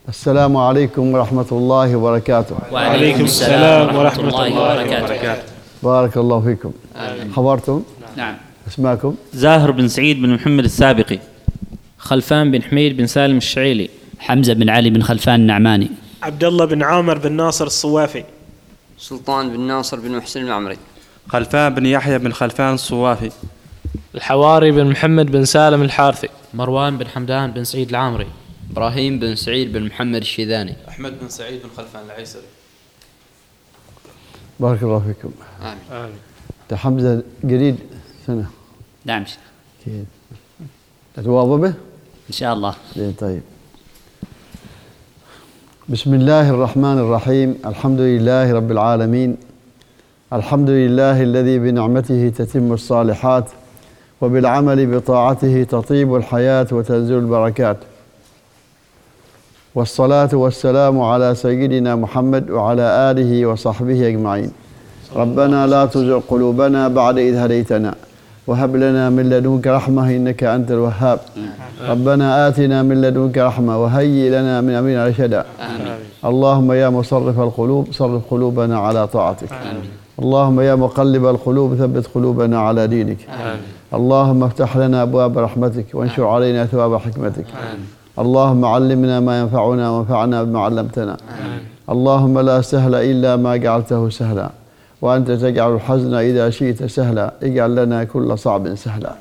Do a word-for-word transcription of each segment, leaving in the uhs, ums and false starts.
السلام عليكم ورحمة الله وبركاته. وعليكم السلام ورحمة الله وبركاته. بارك الله فيكم. خبرتم؟ نعم. اسماكم؟ زاهر بن سعيد بن محمد السابقي. خلفان بن حميد بن سالم الشعيلي. حمزة بن علي بن خلفان النعماني. عبد الله بن عامر بن ناصر الصوافي. سلطان بن ناصر بن محسن المعمري. خلفان بن يحيى بن خلفان الصوافي. الحواري بن محمد بن سالم الحارثي. مروان بن حمدان بن سعيد العامري. إبراهيم بن سعيد بن محمد الشيذاني. أحمد بن سعيد بن خلفان العيسري. بارك الله فيكم. آمين. أنت حمزة قريب سنة؟ نعم. أكيد. تتواظبه؟ إن شاء الله. طيب. بسم الله الرحمن الرحيم. الحمد لله رب العالمين. الحمد لله الذي بنعمته تتم الصالحات وبالعمل بطاعته تطيب الحياة وتنزل البركات، والصلاة والسلام على سيدنا محمد وعلى آله وصحبه أجمعين. ربنا لا تزغ قلوبنا بعد إذ هديتنا وهب لنا من لدنك رحمة إنك أنت الوهاب. ربنا آتنا من لدنك رحمة وهيئ لنا من أمرنا رشدا. اللهم يا مصرف القلوب صرف قلوبنا على طاعتك. اللهم يا مقلب القلوب ثبت قلوبنا على دينك. اللهم افتح لنا أبواب رحمتك وانشر علينا ثواب حكمتك. اللهم علمنا ما ينفعنا وانفعنا بما علمتنا. اللهم لا سهل إلا ما جعلته سهلا وأنت تجعل الحزن إذا شئت سهلا. اجعل لنا كل صعب سهلا.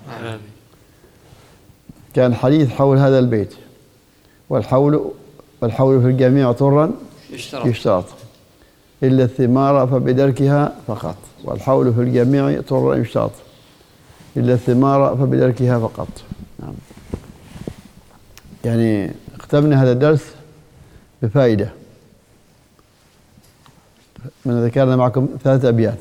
كان حديث حول هذا البيت، والحول والحول في الجميع طرا يشترط, يشترط إلا الثمار فبدركها فقط. والحول في الجميع طرا يشترط إلا الثمار فبدركها فقط. نعم. يعني اختمنا هذا الدرس بفائدة. من ذكرنا معكم ثلاثة أبيات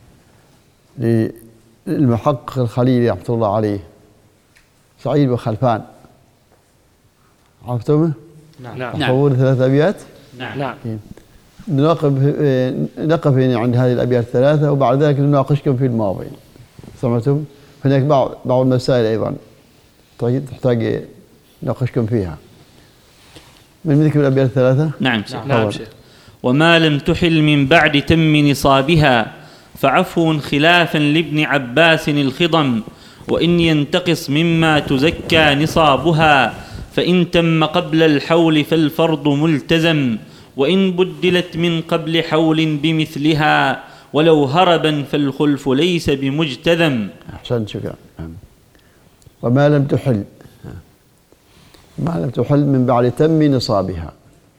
للمحقق الخليلي رحمة الله عليه، سعيد بن خلفان. عرفتمه؟ نعم. نقول ثلاثة أبيات. نعم. نقف نقف عند هذه الأبيات الثلاثة وبعد ذلك نناقشكم في الماضي. سمعتم؟ هناك بعض بعض المسائل أيضا تحتاج نناقشكم فيها. من ذكر الأبيات الثلاثة؟ نعم. نعم. وما لم تحل من بعد تم نصابها فعفو خلافا لابن عباس الخضم، وإن ينتقص مما تزكى نصابها فإن تم قبل الحول فالفرض ملتزم، وإن بدلت من قبل حول بمثلها ولو هربا فالخلف ليس بمجتذم. أحسنت، شكرا. وما لم تحل ما لم تحل من بعد تم نصابها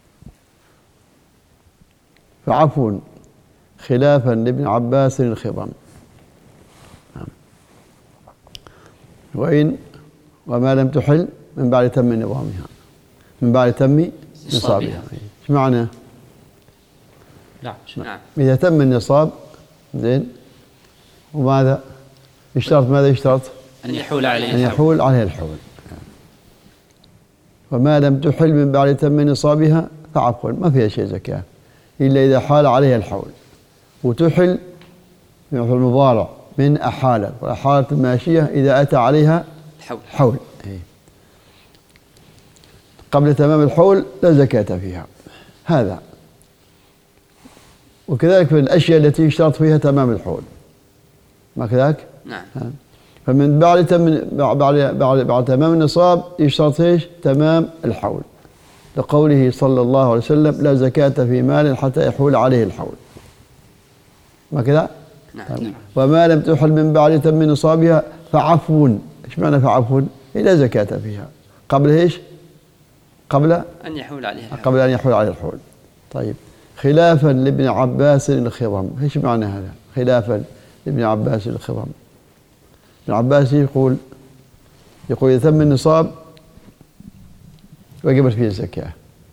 فعفو خلافا لابن عباس الخضم. وإن وما لم تحل من بعد تم نظامها من بعد تم نصابها. ايش معنى؟ نعم. إذا تم النصاب زين وماذا يشترط؟ ماذا يشترط؟ أن يحول عليه أن يحول عليه الحول. وما لم تحل من بعد تم نصابها فعفو، ما فيها شيء زكاة إلا إذا حال عليها الحول. وتحل في المضارع من أحالة، والأحالة الماشية إذا أتى عليها الحول. حول. قبل تمام الحول لا زكاة فيها. هذا. وكذلك في الأشياء التي يشترط فيها تمام الحول، ما كذلك؟ نعم. فمن بعد تم بعد بعد بعد تمام النصاب يشترط ايش؟ تمام الحول، لقوله صلى الله عليه وسلم: لا زكاة في مال حتى يحول عليه الحول. ما كذا؟ نعم. وما لم تحل من بعد تم نصابها فعفو. ايش معنى فعفو؟ لا زكاة فيها قبل ايش؟ قبل أن يحول عليها الحول. قبل أن يحول عليه الحول. طيب، خلافا لابن عباس الخضم. ايش معنى هذا؟ خلافا لابن عباس الخضم. ابن عباس يقول يقول إذا تم النصاب وجبت فيه الزكاة،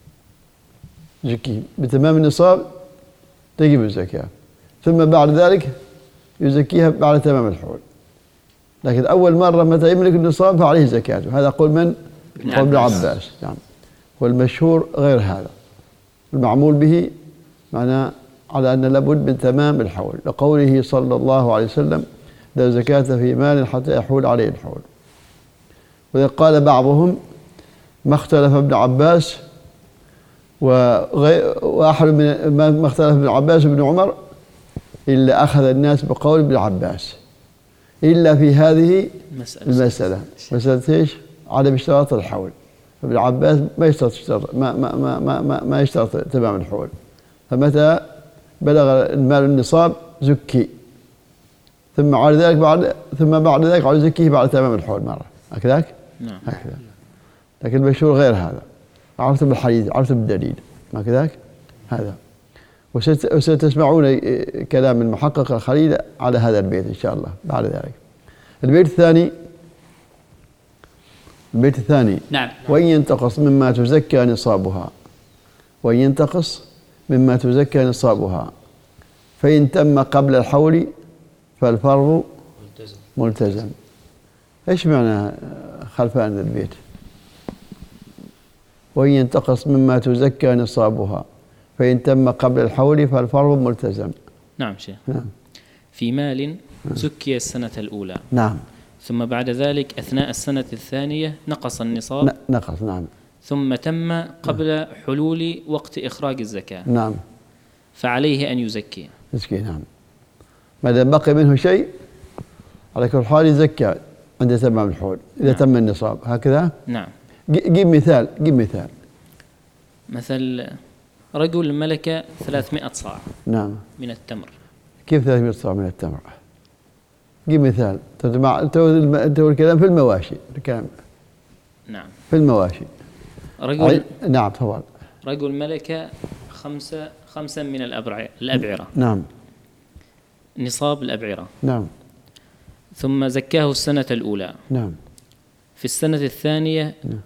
زكي بتمام النصاب تجب الزكاة، ثم بعد ذلك يزكيها بعد تمام الحول. لكن أول مرة متى يملك النصاب فعليه زكاته. هذا قول من؟ قول ابن عباس. نعم. والمشهور غير هذا، المعمول به معناه على أن لابد من تمام الحول، لقوله صلى الله عليه وسلم: لا زكاة في مال حتى يحول عليه الحول. وإذا قال بعضهم: ما اختلف ابن عباس وأحد من ما اختلف ابن عباس وابن عمر إلا أخذ الناس بقول ابن عباس إلا في هذه المسألة مسألة إيش؟ عدم اشتراط الحول. ابن عباس ما يشترط اشتراط ما ما ما ما ما, ما يشترط تمام الحول، فمتى بلغ المال النصاب زكي، ثم بعد ذلك بعد ثم بعد ذلك على زكيه بعد تمام الحول مرة هكذاك؟ نعم. هكذا. لكن المشهور غير هذا، عرفت بالحديث عرفت بالدليل ما كذاك هذا. وستسمعون كلام المحقق الخليل على هذا البيت إن شاء الله بعد ذلك. البيت الثاني البيت الثاني نعم. وإن ينتقص مما تزكى نصابها، وإن ينتقص مما تزكى نصابها فإن تم قبل الحول فالفرض ملتزم. ملتزم. إيش معنى خلفان البيت؟ وإن ينتقص مما تزكى نصابها فإن تم قبل الحول فالفرض ملتزم. نعم شيخ. نعم. في مال زكي السنة الأولى. نعم. ثم بعد ذلك أثناء السنة الثانية نقص النصاب. نقص نعم. ثم تم قبل حلول وقت إخراج الزكاة. نعم. فعليه أن يزكي. يزكي نعم. ما دام بقي منه شيء على كل حال يزكى عند تمام الحول إذا نعم. تم النصاب هكذا. نعم. جيب مثال جيب مثال. مثل رجل ملك ثلاثمائة صاع. نعم. من التمر. كيف ثلاثمائة صاع من التمر؟ جيب مثال. انت الكلام في المواشي الكلام. نعم. في المواشي. رجل عي... نعم تفضل. رجل ملك خمسة خمسا من الأبعرة الأبعرة. نعم. نصاب الأبعرة. نعم. ثم زكاه السنة الأولى. نعم. في السنة الثانية نعم.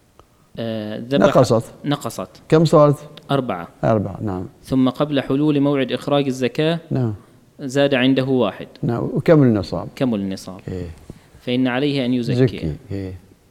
آه نقصت. نقصت. كم صارت؟ أربعة. أربعة نعم. ثم قبل حلول موعد إخراج الزكاة نعم. زاد عنده واحد. نعم. وكمل النصاب. كمل النصاب. إيه. فإن عليه أن يزكي. زكي. إيه.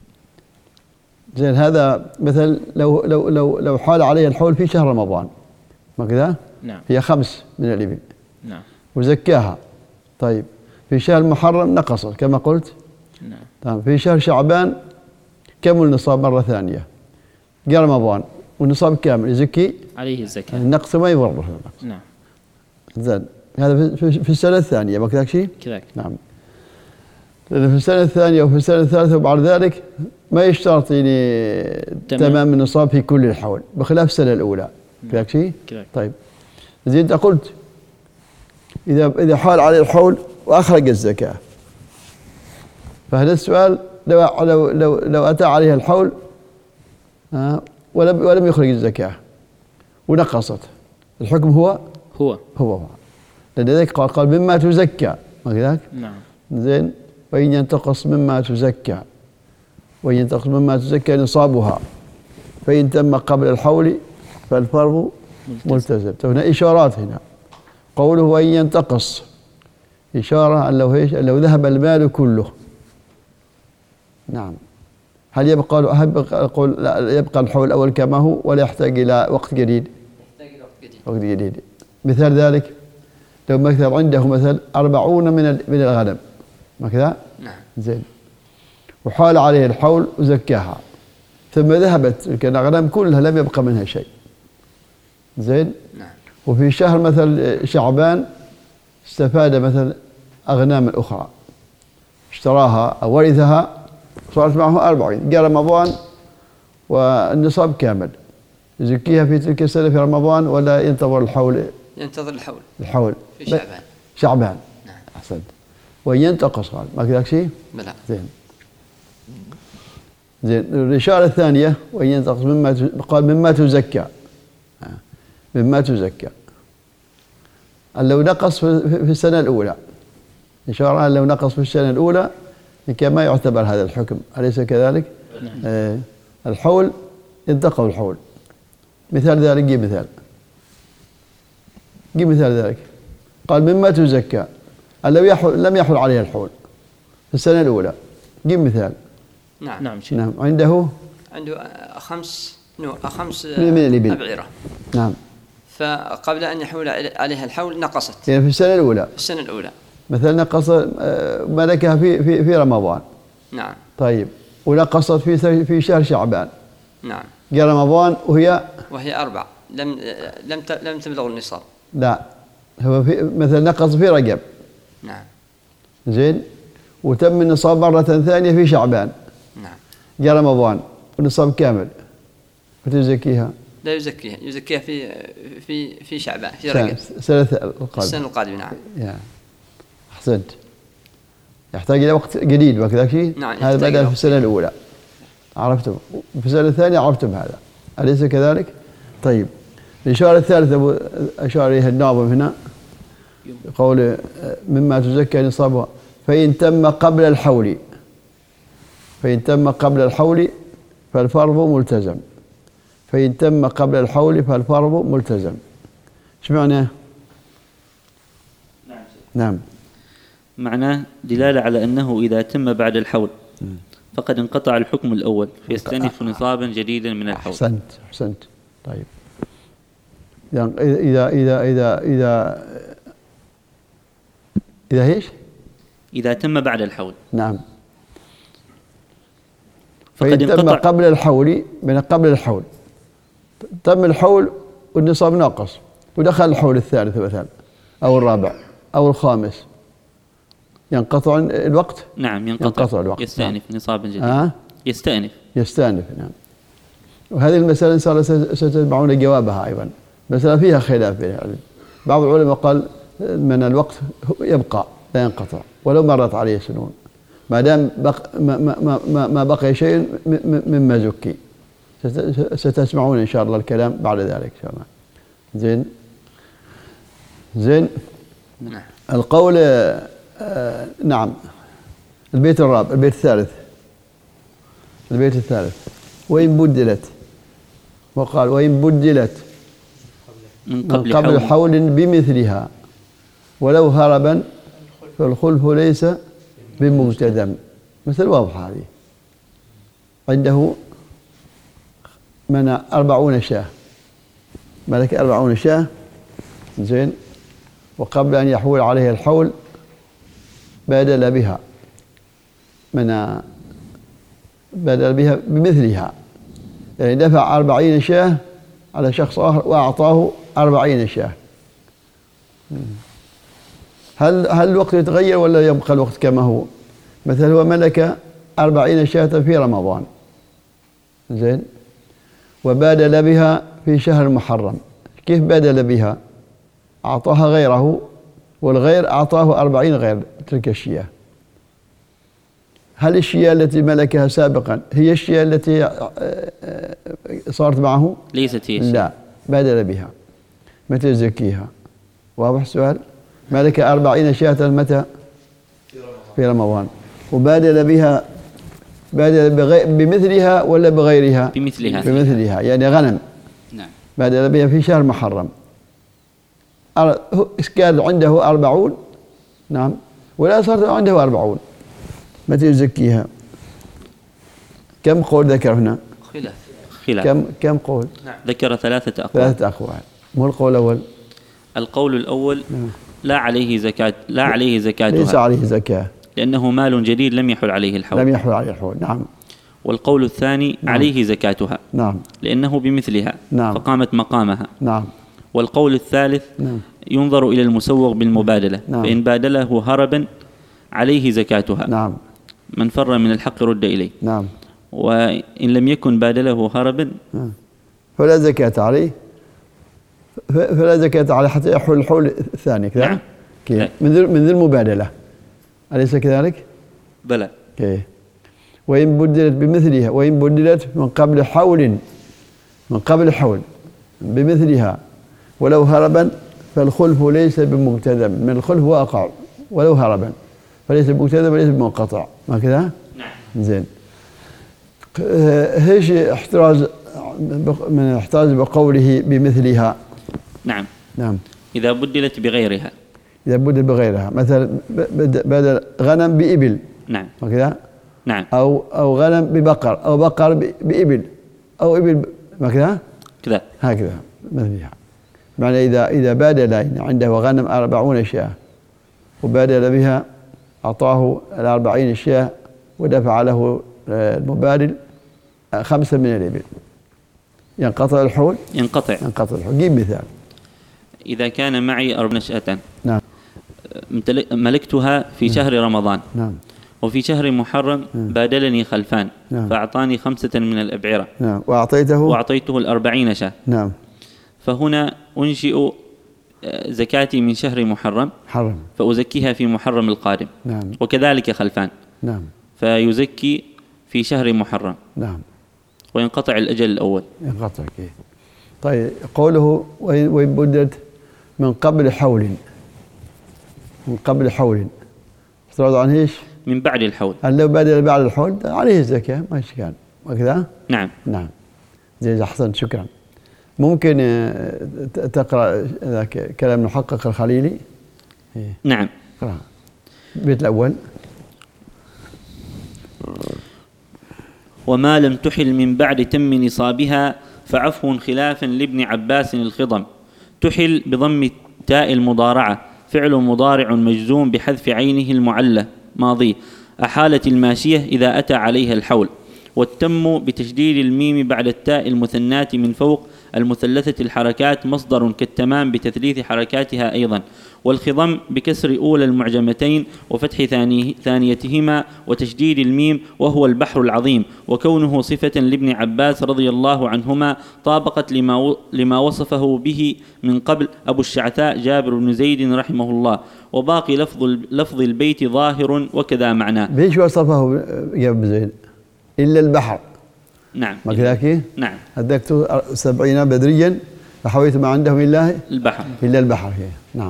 زين هذا مثل لو لو لو لو حال عليه الحول في شهر رمضان ما كذا؟ نعم. هي خمس من الإبل. نعم. وزكاها. طيب في شهر محرم نقصت كما قلت. نعم. طيب في شهر شعبان كمل النصاب مرة ثانية. جاء رمضان والنصاب كامل يزكي عليه الزكاة. النقص ما يضره. نعم. زين هذا في, في السنة الثانية ما كذاك شيء؟ كذاك. نعم. لأن في السنة الثانية وفي السنة الثالثة وبعد ذلك ما يشترط يعني تمام النصاب في كل الحول بخلاف السنة الأولى. كذاك شيء؟ كذاك. طيب زين أنت قلت إذا إذا حال عليه الحول وأخرج الزكاة فهذا السؤال لو لو لو, لو أتى عليه الحول آه ولم ولم يخرج الزكاة ونقصت الحكم هو هو هو لذلك قال قال مما تزكى ما كذاك؟ نعم. زين وإن ينتقص مما تزكى وإن ينتقص مما تزكى نصابها فإن تم قبل الحول فالفرض ملتزم. هنا إشارات هنا قوله وإن ينتقص إشارة أن لو إيش لو ذهب المال كله. نعم. هل يبقى يقول لا يبقى الحول الأول كما هو ولا يحتاج إلى وقت جديد؟ يحتاج إلى وقت جديد. وقت جديد. مثال ذلك لو مثلا عنده مثلا أربعون من من الغنم ما كذا؟ نعم. زين وحال عليه الحول وزكاها ثم ذهبت الغنم كلها لم يبقى منها شيء. زين. نعم. وفي شهر مثل شعبان استفاد مثل أغنام أخرى اشتراها أو ورثها صارت معه أربعين. جاء رمضان والنصاب كامل يزكيها في تلك السنة في رمضان ولا ينتظر الحول؟ ينتظر الحول. الحول في شعبان. شعبان. نعم. أحسنت. وإن ينتقص قال ما كذاك شيء؟ بلى. زين. زين الإشارة الثانية وإن ينتقص مما قال مما تزكى مما تزكى لو نقص في السنة الأولى إشارة لو نقص في السنة الأولى كما يعتبر هذا الحكم أليس كذلك؟ نعم. آه الحول ينتقل الحول. مثال ذلك جيب مثال جيب مثال ذلك قال مما تزكى لو يحول لم يحول عليه الحول في السنة الأولى جيب مثال. نعم. نعم. نعم. عنده عنده خمس نو خمس من أبعرة. نعم. فقبل أن يحول عليها الحول نقصت. يعني في السنة الأولى. في السنة الأولى. مثلا نقص ملكها في في في رمضان. نعم. طيب ونقصت في في شهر شعبان نعم. جاء رمضان وهي وهي أربع لم لم لم تبلغ النصاب. لا، هو في مثلا نقص في رجب. نعم. زين، وتم النصاب مرة ثانية في شعبان. نعم. جاء رمضان والنصاب كامل، فتزكيها؟ لا يزكيها، يزكيها في في في شعبان في رجب سنة القادمة. السنة القادمة. نعم. يعني أحسنت. يحتاج إلى وقت جديد وكذا شيء. نعم. هذا بدأ في السنة الأولى عرفتم، في السنة الثانية عرفتم هذا، أليس كذلك؟ طيب، الإشارة الثالثة أشار إليها الناظم هنا قول مما تزكى نصابها فإن تم قبل الحول، فإن تم قبل الحول فالفرض ملتزم، فإن تم قبل الحول فالفرض ملتزم. ايش معناه؟ نعم. نعم. معناه دلالة على أنه إذا تم بعد الحول فقد انقطع الحكم الأول فيستأنف نصابا جديدا من الحول. أحسنت أحسنت. طيب، يعني إذا إذا إذا إذا إذا إيش؟ إذا تم بعد الحول. نعم. فإن تم قبل الحول، من قبل الحول تم الحول والنصاب ناقص ودخل الحول الثالث مثلا أو الرابع أو الخامس، ينقطع الوقت؟ نعم ينقطع, ينقطع الوقت. يستأنف نعم. نصابا جديدا. آه؟ يستأنف يستأنف. نعم. وهذه المسألة إن شاء الله ستتبعون جوابها أيضا، مسألة فيها خلاف بين العلم. بعض العلماء قال من الوقت يبقى لا ينقطع ولو مرت عليه سنون، ما دام بق ما, ما, ما, ما بقي شيء مما زكي. ستسمعون إن شاء الله الكلام بعد ذلك إن شاء الله. زين زين. نعم. القول آه نعم. البيت الرابع، البيت الثالث، البيت الثالث وإن بدلت، وقال وإن بدلت من قبل, من قبل حول, حول بمثلها ولو هربا فالخلف ليس بمجتدم. مثل واضحة هذه. عنده من أربعون شاة، ملك أربعون شاة. زين، وقبل أن يحول عليه الحول بادل بها، من بادل بها بمثلها، يعني دفع أربعين شاة على شخص آخر وأعطاه أربعين شاة. هل هل الوقت يتغير ولا يبقى الوقت كما هو؟ مثلا هو ملك أربعين شاة في رمضان، زين، وبادل بها في شهر محرم. كيف بادل بها؟ أعطاها غيره والغير أعطاه أربعين غير تلك الشياه. هل الشياه التي ملكها سابقا هي الشياه التي صارت معه؟ ليست هي. لا، بادل بها. متى يزكيها؟ واضح السؤال؟ ملك أربعين شاة متى؟ في رمضان. وبادل بها، بادل بمثلها ولا بغيرها؟ بمثلها. بمثلها يعني غنم. نعم. بادل بها في شهر محرم، كان عنده أربعون. نعم. ولا صارت عنده أربعون، متى يزكيها؟ كم قول ذكر هنا؟ خلاف. خلاف. كم كم قول؟ نعم. ذكر ثلاثة أقوال. ثلاثة أقوال. مو القول الأول؟ القول الأول لا عليه زكاة، لا عليه زكاتها، ليس عليه زكاة لأنه مال جديد لم يحل عليه الحول. لم يحل عليه الحول. نعم. والقول الثاني نعم. عليه زكاتها. نعم. لأنه بمثلها. نعم. فقامت مقامها. نعم. والقول الثالث نعم. ينظر إلى المسوغ بالمبادلة. نعم. فإن بادله هربا عليه زكاتها. نعم. من فر من الحق رد إليه. نعم. وإن لم يكن بادله هربا نعم. فلا زكاة عليه، فلا زكاة عليه حتى يحول الحول الثاني كذا. نعم. كي. من ذي من ذي المبادلة، أليس كذلك؟ بلى. كي. وإن بدلت بمثلها، وإن بدلت من قبل حول، من قبل حول بمثلها ولو هربا فالخلف ليس بمقتدم. من الخلف واقع ولو هربا، فليس بمقتدم وليس بمنقطع. ما كذا؟ نعم. زين. ايش احتراز من احتراز بقوله بمثلها؟ نعم. نعم. إذا بدلت بغيرها. إذا بدل بغيرها، مثلا بدل غنم بإبل. نعم. كذا؟ نعم. أو أو غنم ببقر، أو بقر بإبل، أو إبل ما كذا؟ كذا. هكذا مثلها. معنى إذا إذا بادل يعني عنده غنم أربعون شاة وبادل بها، أعطاه الأربعين شاة ودفع له المبادل خمسة من الإبل، ينقطع الحول. ينقطع ينقطع الحول. جيب مثال. إذا كان معي أربع نشأة. نعم. ملكتها في شهر رمضان. نعم. وفي شهر محرم بادلني خلفان. نعم. فأعطاني خمسة من الأبعرة. نعم. وأعطيته وأعطيته الأربعين شاة. نعم. فهنا أنشئ زكاتي من شهر محرم حرم. فأزكيها في محرم القادم. نعم. وكذلك خلفان. نعم. فيزكي في شهر محرم. نعم. وينقطع الأجل الأول. ينقطع كيف. طيب قوله وإن بدت من قبل حول، من قبل حول افترض عن ايش؟ من بعد الحول. لو بدل بعد الحول عليه الزكاة ما إشكال وكذا. نعم. نعم. زي أحسن شكرا. ممكن تقرأ ذاك كلام المحقق الخليلي؟ نعم. اقرأ البيت الأول. وما لم تحل من بعد تم نصابها فعفو خلافا لابن عباس الخضم. تحل بضم تاء المضارعة، فعل مضارع مجزوم بحذف عينه المعلة ماضي، أحالت الماشية إذا أتى عليها الحول. والتم بتشديد الميم بعد التاء المثنات من فوق المثلثة الحركات مصدر كالتمام بتثليث حركاتها أيضا. والخضم بكسر أولى المعجمتين وفتح ثاني ثانيتهما وتشديد الميم وهو البحر العظيم. وكونه صفة لابن عباس رضي الله عنهما طابقت لما, لما وصفه به من قبل أبو الشعثاء جابر بن زيد رحمه الله. وباقي لفظ, لفظ البيت ظاهر وكذا معناه. بيش وصفه جابر بن زيد إلا البحر. نعم. ما كذاك؟ نعم. أدركت سبعين بدريا فحويت ما عندهم إلا البحر. إلا البحر هي. نعم.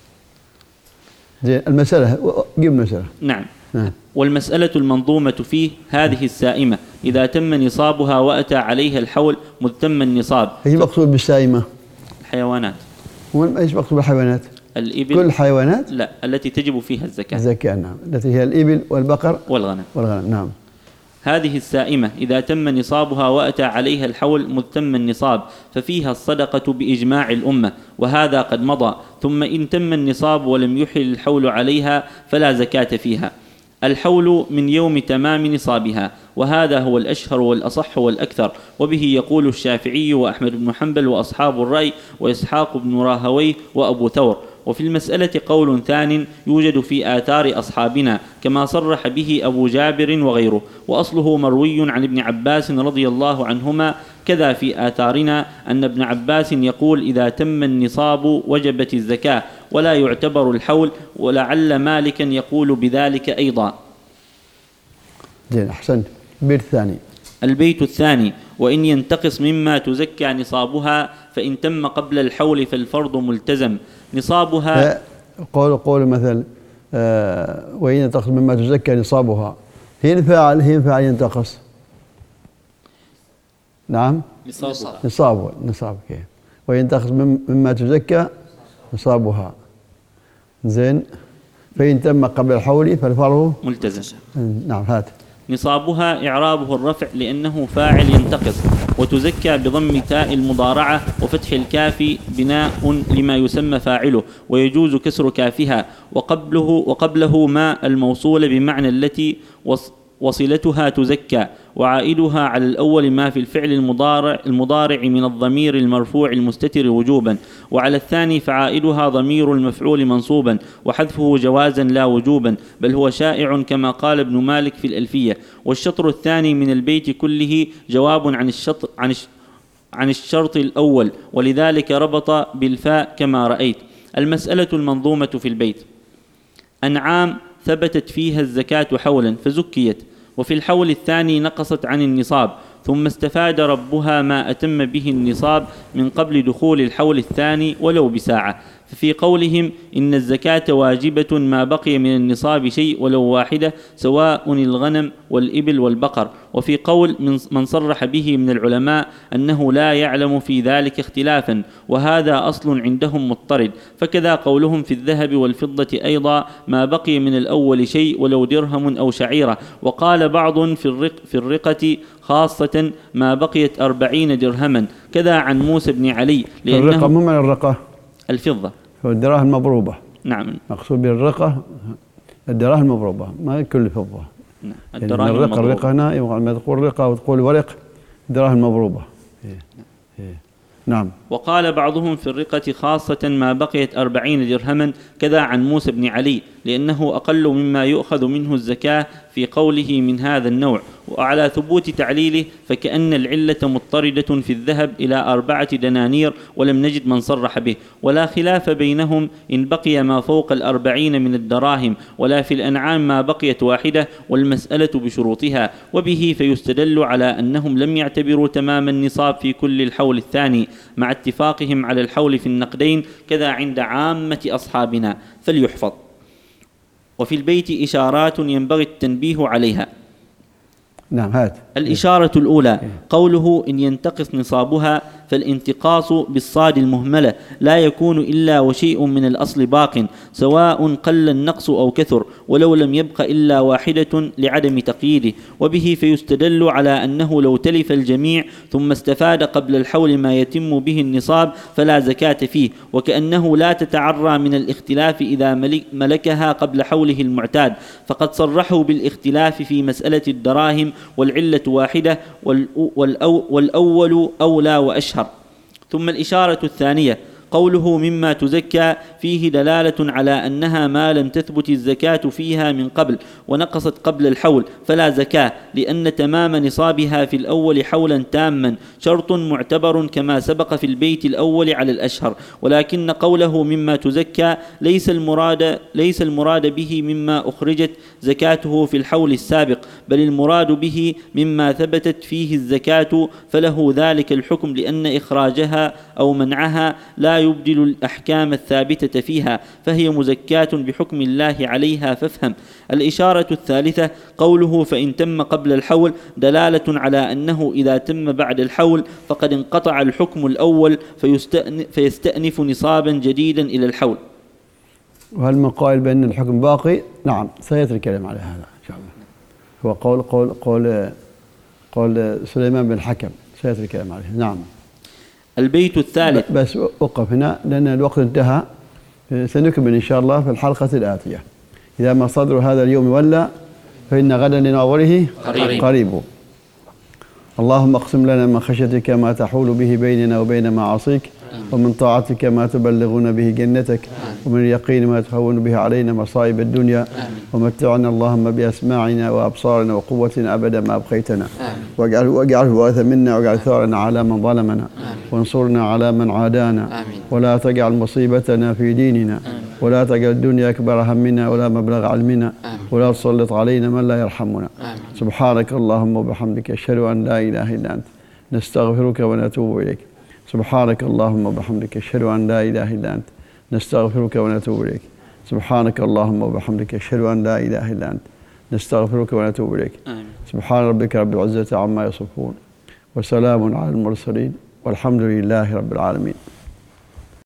زين المسألة جيب المسألة. نعم. نعم. والمسألة المنظومة فيه هذه السائمة إذا تم نصابها وأتى عليها الحول مذ تم النصاب. إيش مقصود بالسائمة؟ الحيوانات. إيش مقصود بالحيوانات؟ الإبل. كل الحيوانات؟ لا، التي تجب فيها الزكاة. الزكاة نعم، التي هي الإبل والبقر والغنم. والغنم نعم. هذه السائمة إذا تم نصابها وأتى عليها الحول مذ تم النصاب ففيها الصدقة بإجماع الأمة، وهذا قد مضى. ثم إن تم النصاب ولم يحل الحول عليها فلا زكاة فيها. الحول من يوم تمام نصابها، وهذا هو الأشهر والأصح والأكثر، وبه يقول الشافعي وأحمد بن حنبل وأصحاب الرأي وإسحاق بن راهويه وأبو ثور. وفي المسألة قول ثان يوجد في آثار أصحابنا كما صرح به أبو جابر وغيره، وأصله مروي عن ابن عباس رضي الله عنهما. كذا في آثارنا أن ابن عباس يقول إذا تم النصاب وجبت الزكاة ولا يعتبر الحول، ولعل مالكا يقول بذلك أيضا. زين أحسنت. البيت الثاني. البيت الثاني وإن ينتقص مما تزكى نصابها فإن تم قبل الحول فالفرض ملتزم نصابها. قول قول مثل آه وإن ينتقص مما تزكى نصابها، هي فاعل هي فاعل ينتقص. نعم. نصابها. نصابه نصاب كيف؟ وإن ينتقص مما تزكى نصابها. زين. فإن تم قبل الحول فالفرض ملتزم. نعم. هات. نصابها إعرابه الرفع لأنه فاعل ينتقص، وتزكى بضم تاء المضارعة وفتح الكاف بناء لما يسمى فاعله، ويجوز كسر كافها وقبله وقبله ما الموصول بمعنى التي وصلتها تزكى، وعائدها على الأول ما في الفعل المضارع المضارع من الضمير المرفوع المستتر وجوبا، وعلى الثاني فعائدها ضمير المفعول منصوبا، وحذفه جوازا لا وجوبا، بل هو شائع كما قال ابن مالك في الألفية. والشطر الثاني من البيت كله جواب عن الشطر عن عن الشرط الأول، ولذلك ربط بالفاء كما رأيت. المسألة المنظومة في البيت: أنعام ثبتت فيها الزكاة حولا فزكيت، وفي الحول الثاني نقصت عن النصاب، ثم استفاد ربها ما أتم به النصاب من قبل دخول الحول الثاني ولو بساعة. ففي قولهم إن الزكاة واجبة ما بقي من النصاب شيء ولو واحدة سواء الغنم والإبل والبقر. وفي قول من صرح به من العلماء أنه لا يعلم في ذلك اختلافا، وهذا أصل عندهم مضطرد. فكذا قولهم في الذهب والفضة أيضا ما بقي من الأول شيء ولو درهم أو شعيرة. وقال بعض في الرق في الرقة خاصة ما بقيت أربعين درهما، كذا عن موسى بن علي. الرقة مو من الرقة الفضة، الدراهم المضروبة. نعم. مقصود بالرقة الدراهم المضروبة، ما كل فضة. نعم. الدراهم يعني الرقة الرقة هنا لما تقول رقة وتقول ورق دراهم مضروبة. نعم. وقال بعضهم في الرقة خاصة ما بقيت أربعين درهما، كذا عن موسى بن علي، لأنه أقل مما يؤخذ منه الزكاة في قوله من هذا النوع. وعلى ثبوت تعليله فكأن العلة مضطردة في الذهب إلى أربعة دنانير، ولم نجد من صرح به، ولا خلاف بينهم إن بقي ما فوق الأربعين من الدراهم، ولا في الأنعام ما بقيت واحدة، والمسألة بشروطها. وبه فيستدل على أنهم لم يعتبروا تمام النصاب في كل الحول الثاني، مع اتفاقهم على الحول في النقدين، كذا عند عامة أصحابنا، فليحفظ. وفي البيت إشارات ينبغي التنبيه عليها. نعم. هات الإشارة الأولى قوله إن ينتقص نصابها، فالانتقاص بالصاد المهملة لا يكون إلا وشيء من الأصل باق، سواء قل النقص أو كثر، ولو لم يبق إلا واحدة لعدم تقييده. وبه فيستدل على أنه لو تلف الجميع ثم استفاد قبل الحول ما يتم به النصاب فلا زكاة فيه، وكأنه لا تتعرى من الاختلاف إذا ملكها قبل حوله المعتاد، فقد صرحوا بالاختلاف في مسألة الدراهم، والعلة واحدة، والأول أولى وأشهر. ثم الإشارة الثانية قوله مما تزكى، فيه دلالة على أنها ما لم تثبت الزكاة فيها من قبل ونقصت قبل الحول فلا زكاة، لأن تمام نصابها في الأول حولا تاما شرط معتبر كما سبق في البيت الأول على الأشهر. ولكن قوله مما تزكى ليس المراد, ليس المراد به مما أخرجت زكاته في الحول السابق، بل المراد به مما ثبتت فيه الزكاة، فله ذلك الحكم، لأن إخراجها أو منعها لا يبدل الأحكام الثابتة فيها، فهي مزكاة بحكم الله عليها، فافهم. الإشارة الثالثة قوله فإن تم قبل الحول، دلالة على أنه إذا تم بعد الحول فقد انقطع الحكم الأول فيستأنف نصابا جديدا إلى الحول. وهل من قائل بأن الحكم باقي؟ نعم، سيأتي الكلام على هذا إن شاء الله. هو قول قول قول قول سليمان بن الحكم، سيأتي الكلام عليه. نعم. البيت الثالث. بس أوقف هنا لأن الوقت انتهى، سنكمل إن شاء الله في الحلقة الآتية. إذا ما صدر هذا اليوم ولا فإن غدا لناظره قريب. قريب. اللهم اقسم لنا من خشيتك ما تحول به بيننا وبين معاصيك، ومن طاعتك ما تبلغنا به جنتك، ومن اليقين ما تهون به علينا مصائب الدنيا، ومتعنا اللهم بأسماعنا وأبصارنا وقوتنا أبدا ما أبقيتنا، واجعله واجعله وارثا منا، واجعل ثارنا على من ظلمنا، وانصرنا على من عادانا، ولا تجعل مصيبتنا في ديننا، ولا تجعل الدنيا أكبر همنا ولا مبلغ علمنا، ولا تسلط علينا من لا يرحمنا. سبحانك اللهم وبحمدك، أشهد أن لا إله إلا أنت، نستغفرك ونتوب إليك. سبحانك اللهم وبحمدك، أشهد أن لا إله إلا أنت، نستغفرك ونتوب إليك. سبحانك اللهم وبحمدك، أشهد أن لا إله إلا أنت، نستغفرك ونتوب إليك. سبحان ربك رب العزة عما يصفون، وسلام على المرسلين، والحمد لله رب العالمين.